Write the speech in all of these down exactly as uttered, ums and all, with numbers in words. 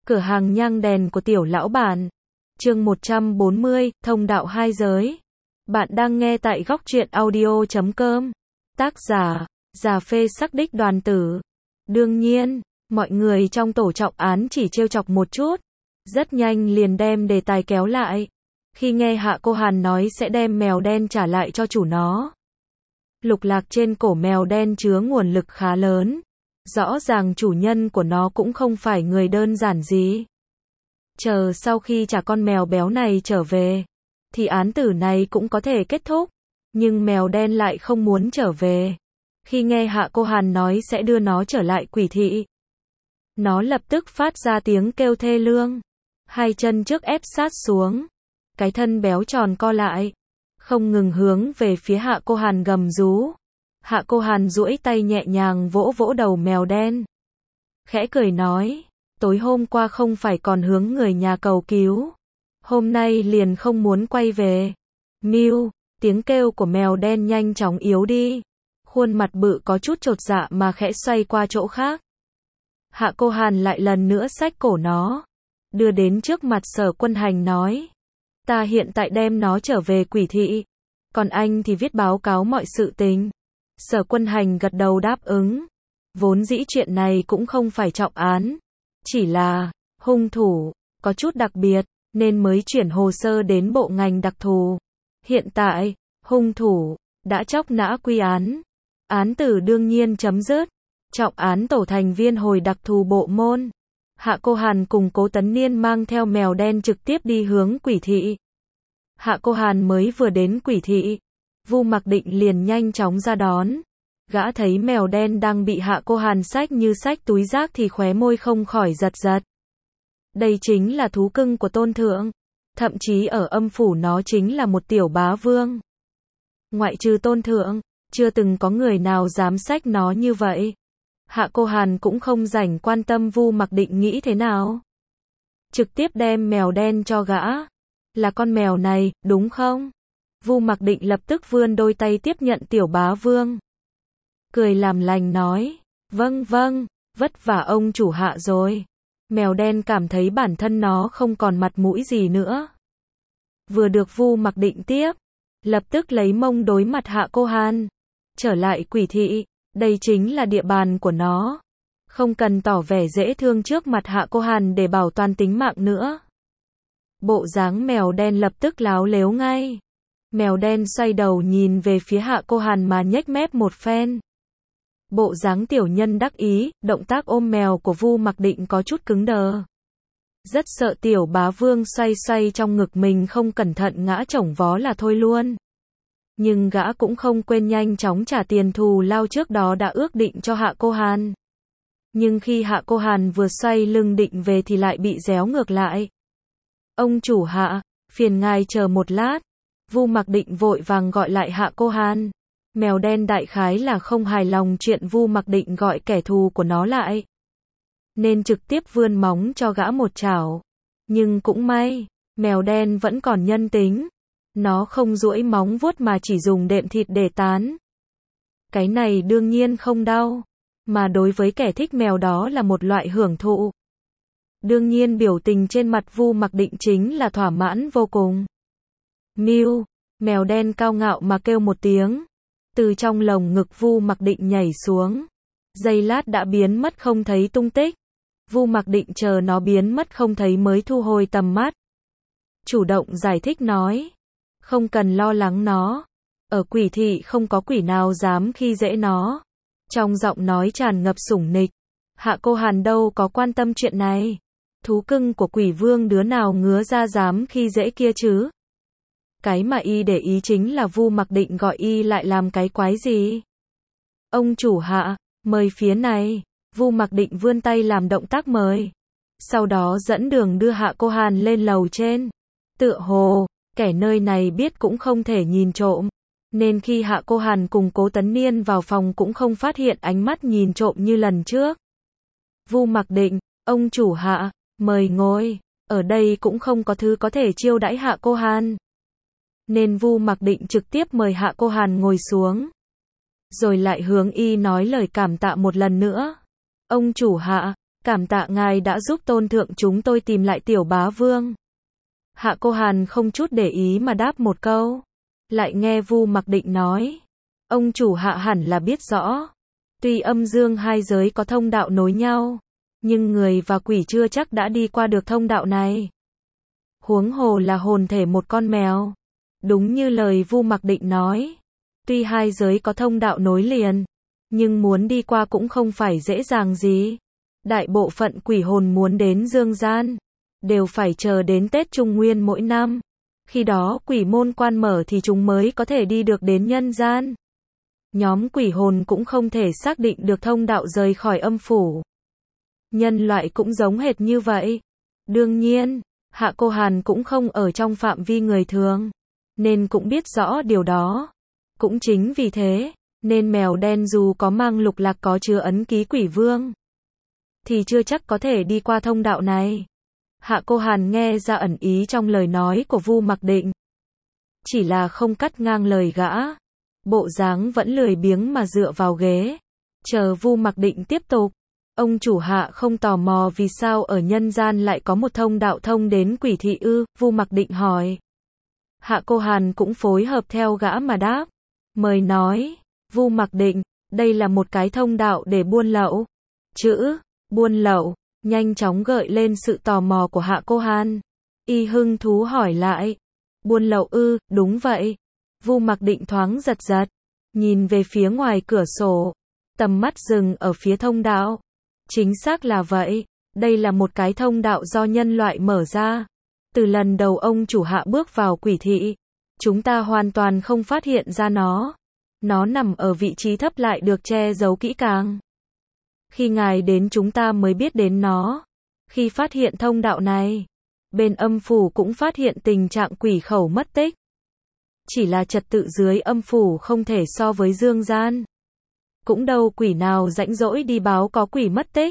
Cửa hàng nhang đèn của tiểu lão bản. Chương một trăm bốn mươi, thông đạo hai giới. Bạn đang nghe tại góc truyện audio chấm com. Tác giả, Già Phê Sắc Đích Đoàn Tử. Đương nhiên, mọi người trong tổ trọng án chỉ trêu chọc một chút, rất nhanh liền đem đề tài kéo lại. Khi nghe Hạ Cô Hàn nói sẽ đem mèo đen trả lại cho chủ nó. Lục lạc trên cổ mèo đen chứa nguồn lực khá lớn. Rõ ràng chủ nhân của nó cũng không phải người đơn giản gì. Chờ sau khi trả con mèo béo này trở về, thì án tử này cũng có thể kết thúc. Nhưng mèo đen lại không muốn trở về. Khi nghe Hạ Cô Hàn nói sẽ đưa nó trở lại quỷ thị, nó lập tức phát ra tiếng kêu thê lương. Hai chân trước ép sát xuống. Cái thân béo tròn co lại. Không ngừng hướng về phía Hạ Cô Hàn gầm rú. Hạ Cô Hàn duỗi tay nhẹ nhàng vỗ vỗ đầu mèo đen. Khẽ cười nói, tối hôm qua không phải còn hướng người nhà cầu cứu. Hôm nay liền không muốn quay về. Miu, tiếng kêu của mèo đen nhanh chóng yếu đi. Khuôn mặt bự có chút chột dạ mà khẽ xoay qua chỗ khác. Hạ Cô Hàn lại lần nữa xách cổ nó. Đưa đến trước mặt Sở Quân Hành nói. Ta hiện tại đem nó trở về quỷ thị. Còn anh thì viết báo cáo mọi sự tình. Sở Quân Hành gật đầu đáp ứng. Vốn dĩ chuyện này cũng không phải trọng án. Chỉ là, hung thủ, có chút đặc biệt, nên mới chuyển hồ sơ đến bộ ngành đặc thù. Hiện tại, hung thủ, đã chóc nã quy án. Án tử đương nhiên chấm dứt. Trọng án tổ thành viên hồi đặc thù bộ môn. Hạ Cô Hàn cùng Cố Tấn Niên mang theo mèo đen trực tiếp đi hướng quỷ thị. Hạ Cô Hàn mới vừa đến quỷ thị. Vu Mặc Định liền nhanh chóng ra đón. Gã thấy mèo đen đang bị Hạ Cô Hàn xách như xách túi rác thì khóe môi không khỏi giật giật. Đây chính là thú cưng của Tôn Thượng. Thậm chí ở âm phủ nó chính là một tiểu bá vương. Ngoại trừ Tôn Thượng, chưa từng có người nào dám xách nó như vậy. Hạ Cô Hàn cũng không rảnh quan tâm Vu Mặc Định nghĩ thế nào. Trực tiếp đem mèo đen cho gã. Là con mèo này, đúng không? Vu Mặc Định lập tức vươn đôi tay tiếp nhận tiểu bá vương. Cười làm lành nói, vâng vâng, vất vả ông chủ Hạ rồi. Mèo đen cảm thấy bản thân nó không còn mặt mũi gì nữa. Vừa được Vu Mặc Định tiếp, lập tức lấy mông đối mặt Hạ Cô Hàn. Trở lại quỷ thị, đây chính là địa bàn của nó. Không cần tỏ vẻ dễ thương trước mặt Hạ Cô Hàn để bảo toàn tính mạng nữa. Bộ dáng mèo đen lập tức láo lếu ngay. Mèo đen xoay đầu nhìn về phía Hạ Cô Hàn mà nhếch mép một phen. Bộ dáng tiểu nhân đắc ý, động tác ôm mèo của Vu Mặc Định có chút cứng đờ. Rất sợ tiểu bá vương xoay xoay trong ngực mình không cẩn thận ngã chổng vó là thôi luôn. Nhưng gã cũng không quên nhanh chóng trả tiền thù lao trước đó đã ước định cho Hạ Cô Hàn. Nhưng khi Hạ Cô Hàn vừa xoay lưng định về thì lại bị réo ngược lại. Ông chủ Hạ, phiền ngài chờ một lát. Vu Mặc Định vội vàng gọi lại Hạ Cô Hàn. Mèo đen đại khái là không hài lòng chuyện Vu Mặc Định gọi kẻ thù của nó lại, nên trực tiếp vươn móng cho gã một chảo. Nhưng cũng may, mèo đen vẫn còn nhân tính. Nó không duỗi móng vuốt mà chỉ dùng đệm thịt để tán. Cái này đương nhiên không đau, mà đối với kẻ thích mèo đó là một loại hưởng thụ. Đương nhiên biểu tình trên mặt Vu Mặc Định chính là thỏa mãn vô cùng. Miu, mèo đen cao ngạo mà kêu một tiếng. Từ trong lồng ngực Vu Mặc Định nhảy xuống. Giây lát đã biến mất không thấy tung tích. Vu Mặc Định chờ nó biến mất không thấy mới thu hồi tầm mắt. Chủ động giải thích nói. Không cần lo lắng nó. Ở quỷ thị không có quỷ nào dám khi dễ nó. Trong giọng nói tràn ngập sủng nịch. Hạ Cô Hàn đâu có quan tâm chuyện này. Thú cưng của quỷ vương đứa nào ngứa ra dám khi dễ kia chứ. Cái mà y để ý chính là Vu Mặc Định gọi y lại làm cái quái gì. Ông chủ Hạ, mời phía này. Vu Mặc Định vươn tay làm động tác mời. Sau đó dẫn đường đưa Hạ Cô Hàn lên lầu trên. Tựa hồ, kẻ nơi này biết cũng không thể nhìn trộm. Nên khi Hạ Cô Hàn cùng Cố Tấn Niên vào phòng cũng không phát hiện ánh mắt nhìn trộm như lần trước. Vu Mặc Định, ông chủ Hạ, mời ngồi. Ở đây cũng không có thứ có thể chiêu đãi Hạ Cô Hàn. Nên Vu Mặc Định trực tiếp mời Hạ Cô Hàn ngồi xuống. Rồi lại hướng y nói lời cảm tạ một lần nữa. Ông chủ Hạ, Cảm tạ ngài đã giúp tôn thượng chúng tôi tìm lại tiểu bá vương. Hạ Cô Hàn không chút để ý mà đáp một câu. Lại nghe Vu Mặc Định nói. Ông chủ Hạ hẳn là biết rõ. Tuy âm dương hai giới có thông đạo nối nhau, nhưng người và quỷ chưa chắc đã đi qua được thông đạo này. Huống hồ là hồn thể một con mèo. Đúng như lời Vu Mặc Định nói. Tuy hai giới có thông đạo nối liền, nhưng muốn đi qua cũng không phải dễ dàng gì. Đại bộ phận quỷ hồn muốn đến dương gian, đều phải chờ đến Tết Trung Nguyên mỗi năm. Khi đó quỷ môn quan mở thì chúng mới có thể đi được đến nhân gian. Nhóm quỷ hồn cũng không thể xác định được thông đạo rời khỏi âm phủ. Nhân loại cũng giống hệt như vậy. Đương nhiên, Hạ Cô Hàn cũng không ở trong phạm vi người thường, nên cũng biết rõ điều đó. Cũng chính vì thế, nên mèo đen dù có mang lục lạc có chứa ấn ký quỷ vương, thì chưa chắc có thể đi qua thông đạo này. Hạ Cô Hàn nghe ra ẩn ý trong lời nói của Vu Mặc Định. Chỉ là không cắt ngang lời gã. Bộ dáng vẫn lười biếng mà dựa vào ghế. Chờ Vu Mặc Định tiếp tục. Ông chủ Hạ không tò mò vì sao ở nhân gian lại có một thông đạo thông đến quỷ thị ư? Vu Mặc Định hỏi. Hạ Cô Hàn cũng phối hợp theo gã mà đáp. Mời nói. Vu Mặc Định, đây là một cái thông đạo để buôn lậu. Chữ, buôn lậu, nhanh chóng gợi lên sự tò mò của Hạ Cô Hàn. Y hưng thú hỏi lại. Buôn lậu ư? Đúng vậy. Vu Mặc Định thoáng giật giật, nhìn về phía ngoài cửa sổ, tầm mắt dừng ở phía thông đạo. Chính xác là vậy, đây là một cái thông đạo do nhân loại mở ra. Từ lần đầu ông chủ Hạ bước vào quỷ thị, chúng ta hoàn toàn không phát hiện ra nó. Nó nằm ở vị trí thấp lại được che giấu kỹ càng. Khi ngài đến chúng ta mới biết đến nó. Khi phát hiện thông đạo này, bên âm phủ cũng phát hiện tình trạng quỷ khẩu mất tích. Chỉ là trật tự dưới âm phủ không thể so với dương gian. Cũng đâu quỷ nào rãnh rỗi đi báo có quỷ mất tích.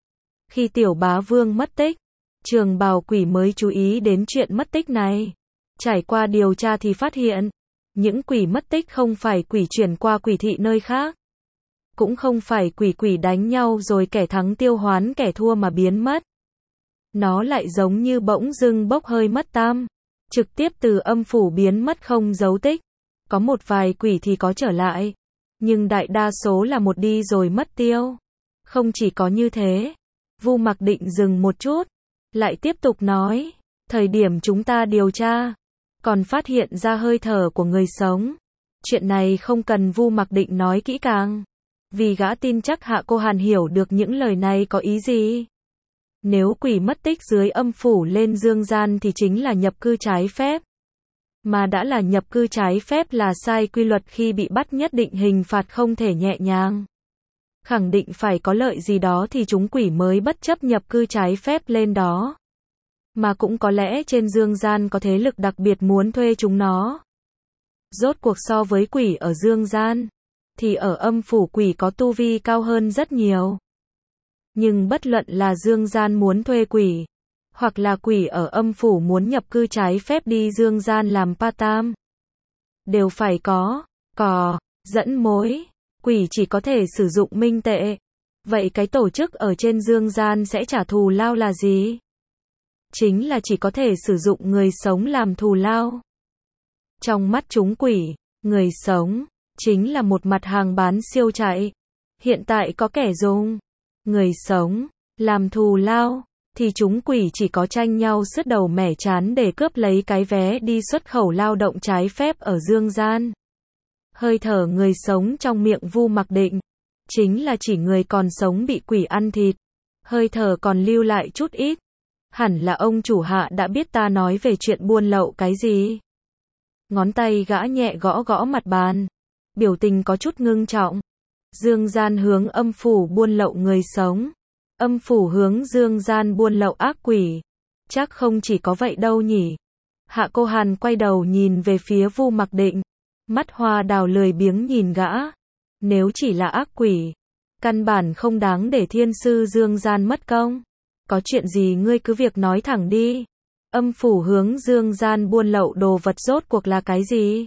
Khi tiểu bá vương mất tích, Trường Bào quỷ mới chú ý đến chuyện mất tích này. Trải qua điều tra thì phát hiện, những quỷ mất tích không phải quỷ chuyển qua quỷ thị nơi khác. Cũng không phải quỷ quỷ đánh nhau rồi kẻ thắng tiêu hoán kẻ thua mà biến mất. Nó lại giống như bỗng dưng bốc hơi mất tam, trực tiếp từ âm phủ biến mất không dấu tích. Có một vài quỷ thì có trở lại, nhưng đại đa số là một đi rồi mất tiêu. Không chỉ có như thế, Vu Mặc Định dừng một chút, lại tiếp tục nói, thời điểm chúng ta điều tra, còn phát hiện ra hơi thở của người sống. Chuyện này không cần Vu Mặc Định nói kỹ càng, vì gã tin chắc Hạ Cô Hàn hiểu được những lời này có ý gì. Nếu quỷ mất tích dưới âm phủ lên dương gian thì chính là nhập cư trái phép. Mà đã là nhập cư trái phép là sai quy luật, khi bị bắt nhất định hình phạt không thể nhẹ nhàng. Khẳng định phải có lợi gì đó thì chúng quỷ mới bất chấp nhập cư trái phép lên đó. Mà cũng có lẽ trên dương gian có thế lực đặc biệt muốn thuê chúng nó. Rốt cuộc so với quỷ ở dương gian, thì ở âm phủ quỷ có tu vi cao hơn rất nhiều. Nhưng bất luận là dương gian muốn thuê quỷ, hoặc là quỷ ở âm phủ muốn nhập cư trái phép đi dương gian làm part-time, đều phải có cò dẫn mối. Quỷ chỉ có thể sử dụng minh tệ. Vậy cái tổ chức ở trên dương gian sẽ trả thù lao là gì? Chính là chỉ có thể sử dụng người sống làm thù lao. Trong mắt chúng quỷ, người sống chính là một mặt hàng bán siêu chạy. Hiện tại có kẻ dùng người sống làm thù lao, thì chúng quỷ chỉ có tranh nhau sứt đầu mẻ trán để cướp lấy cái vé đi xuất khẩu lao động trái phép ở dương gian. Hơi thở người sống trong miệng Vu Mặc Định chính là chỉ người còn sống bị quỷ ăn thịt. Hơi thở còn lưu lại chút ít. Hẳn là ông chủ Hạ đã biết ta nói về chuyện buôn lậu cái gì. Ngón tay gã nhẹ gõ gõ mặt bàn, biểu tình có chút ngưng trọng. Dương gian hướng âm phủ buôn lậu người sống, âm phủ hướng dương gian buôn lậu ác quỷ. Chắc không chỉ có vậy đâu nhỉ. Hạ Cô Hàn quay đầu nhìn về phía Vu Mặc Định, mắt hoa đào lười biếng nhìn gã. Nếu chỉ là ác quỷ, căn bản không đáng để thiên sư dương gian mất công. Có chuyện gì ngươi cứ việc nói thẳng đi. Âm phủ hướng dương gian buôn lậu đồ vật rốt cuộc là cái gì?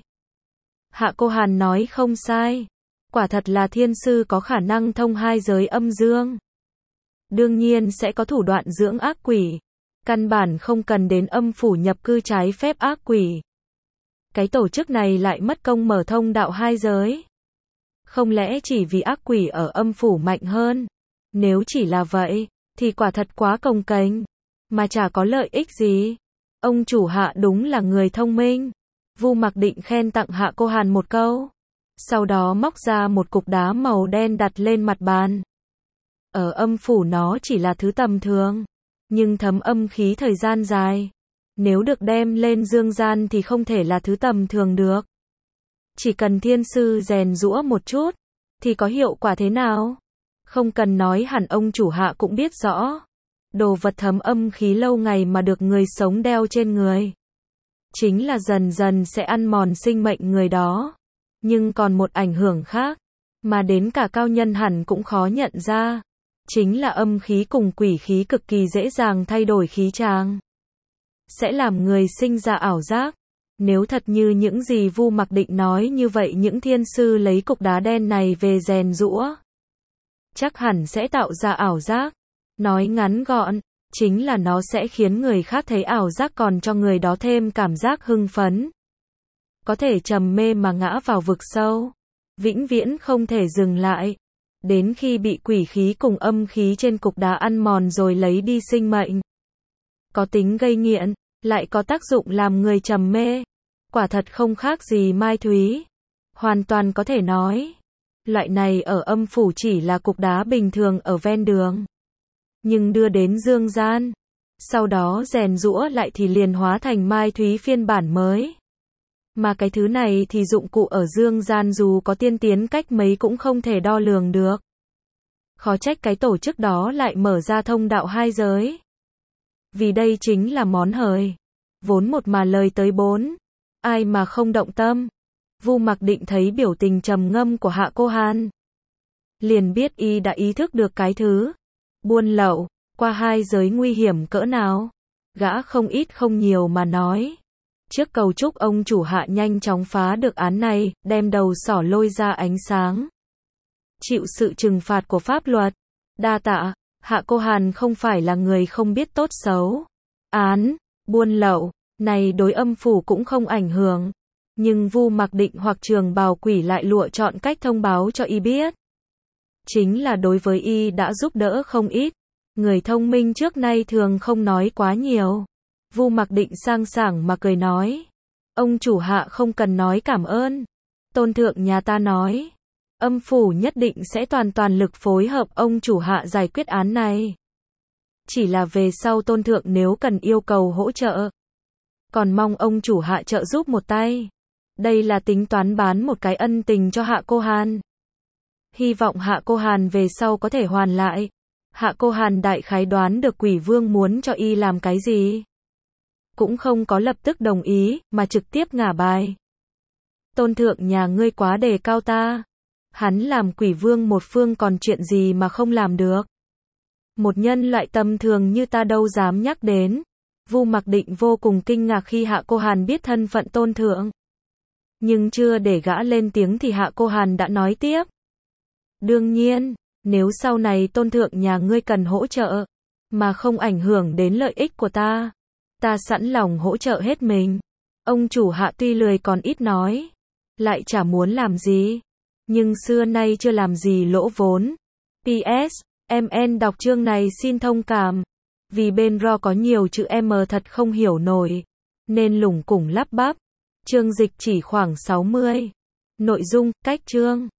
Hạ Cô Hàn nói không sai. Quả thật là thiên sư có khả năng thông hai giới âm dương. đương nhiên sẽ có thủ đoạn dưỡng ác quỷ. Căn bản không cần đến âm phủ nhập cư trái phép ác quỷ. Cái tổ chức này lại mất công mở thông đạo hai giới. Không lẽ chỉ vì ác quỷ ở âm phủ mạnh hơn? Nếu chỉ là vậy, thì quả thật quá cồng kềnh, mà chả có lợi ích gì. Ông chủ Hạ đúng là người thông minh. Vu Mặc Định khen tặng Hạ Cô Hàn một câu. Sau đó móc ra một cục đá màu đen đặt lên mặt bàn. Ở âm phủ nó chỉ là thứ tầm thường, nhưng thấm âm khí thời gian dài. Nếu được đem lên dương gian thì không thể là thứ tầm thường được. Chỉ cần thiên sư rèn giũa một chút, thì có hiệu quả thế nào? Không cần nói hẳn ông chủ Hạ cũng biết rõ. Đồ vật thấm âm khí lâu ngày mà được người sống đeo trên người, chính là dần dần sẽ ăn mòn sinh mệnh người đó. Nhưng còn một ảnh hưởng khác, mà đến cả cao nhân hẳn cũng khó nhận ra. Chính là âm khí cùng quỷ khí cực kỳ dễ dàng thay đổi khí tràng, sẽ làm người sinh ra ảo giác. Nếu thật như những gì Vu Mặc Định nói như vậy, những thiên sư lấy cục đá đen này về rèn giũa, chắc hẳn sẽ tạo ra ảo giác. Nói ngắn gọn, chính là nó sẽ khiến người khác thấy ảo giác còn cho người đó thêm cảm giác hưng phấn. Có thể trầm mê mà ngã vào vực sâu, vĩnh viễn không thể dừng lại. Đến khi bị quỷ khí cùng âm khí trên cục đá ăn mòn rồi lấy đi sinh mệnh. Có tính gây nghiện, lại có tác dụng làm người trầm mê. Quả thật không khác gì mai thúy. Hoàn toàn có thể nói, loại này ở âm phủ chỉ là cục đá bình thường ở ven đường. Nhưng đưa đến dương gian, sau đó rèn giũa lại thì liền hóa thành mai thúy phiên bản mới. Mà cái thứ này thì dụng cụ ở dương gian dù có tiên tiến cách mấy cũng không thể đo lường được. Khó trách cái tổ chức đó lại mở ra thông đạo hai giới. Vì đây chính là món hời. Vốn một mà lời tới bốn. Ai mà không động tâm. Vu Mặc Định thấy biểu tình trầm ngâm của Hạ Cô Hàn, liền biết y đã ý thức được cái thứ buôn lậu qua hai giới nguy hiểm cỡ nào. Gã không ít không nhiều mà nói, trước cầu chúc ông chủ Hạ nhanh chóng phá được án này, đem đầu sỏ lôi ra ánh sáng, chịu sự trừng phạt của pháp luật. Đa tạ. Hạ Cô Hàn không phải là người không biết tốt xấu. Án buôn lậu này đối âm phủ cũng không ảnh hưởng, nhưng Vu Mặc Định hoặc Trường Bào Quỷ lại lựa chọn cách thông báo cho y biết. Chính là đối với y đã giúp đỡ không ít. Người thông minh trước nay thường không nói quá nhiều. Vu Mặc Định sang sảng mà cười nói, ông chủ Hạ không cần nói cảm ơn. Tôn thượng nhà ta nói, âm phủ nhất định sẽ toàn toàn lực phối hợp ông chủ Hạ giải quyết án này. Chỉ là về sau tôn thượng nếu cần yêu cầu hỗ trợ, còn mong ông chủ Hạ trợ giúp một tay. Đây là tính toán bán một cái ân tình cho Hạ Cô Hàn. Hy vọng Hạ Cô Hàn về sau có thể hoàn lại. Hạ Cô Hàn đại khái đoán được quỷ vương muốn cho y làm cái gì, cũng không có lập tức đồng ý, mà trực tiếp ngả bài. Tôn thượng nhà ngươi quá đề cao ta. Hắn làm quỷ vương một phương còn chuyện gì mà không làm được. Một nhân loại tầm thường như ta đâu dám nhắc đến. Vu Mặc Định vô cùng kinh ngạc khi Hạ Cô Hàn biết thân phận tôn thượng. Nhưng chưa để gã lên tiếng thì Hạ Cô Hàn đã nói tiếp. Đương nhiên, nếu sau này tôn thượng nhà ngươi cần hỗ trợ, mà không ảnh hưởng đến lợi ích của ta, ta sẵn lòng hỗ trợ hết mình. Ông chủ Hạ tuy lười còn ít nói, lại chả muốn làm gì, nhưng xưa nay chưa làm gì lỗ vốn. pê ét, em en đọc chương này xin thông cảm, vì bên ro có nhiều chữ M thật không hiểu nổi, nên lủng củng lắp bắp. Chương dịch chỉ khoảng sáu mươi. Nội dung, cách chương.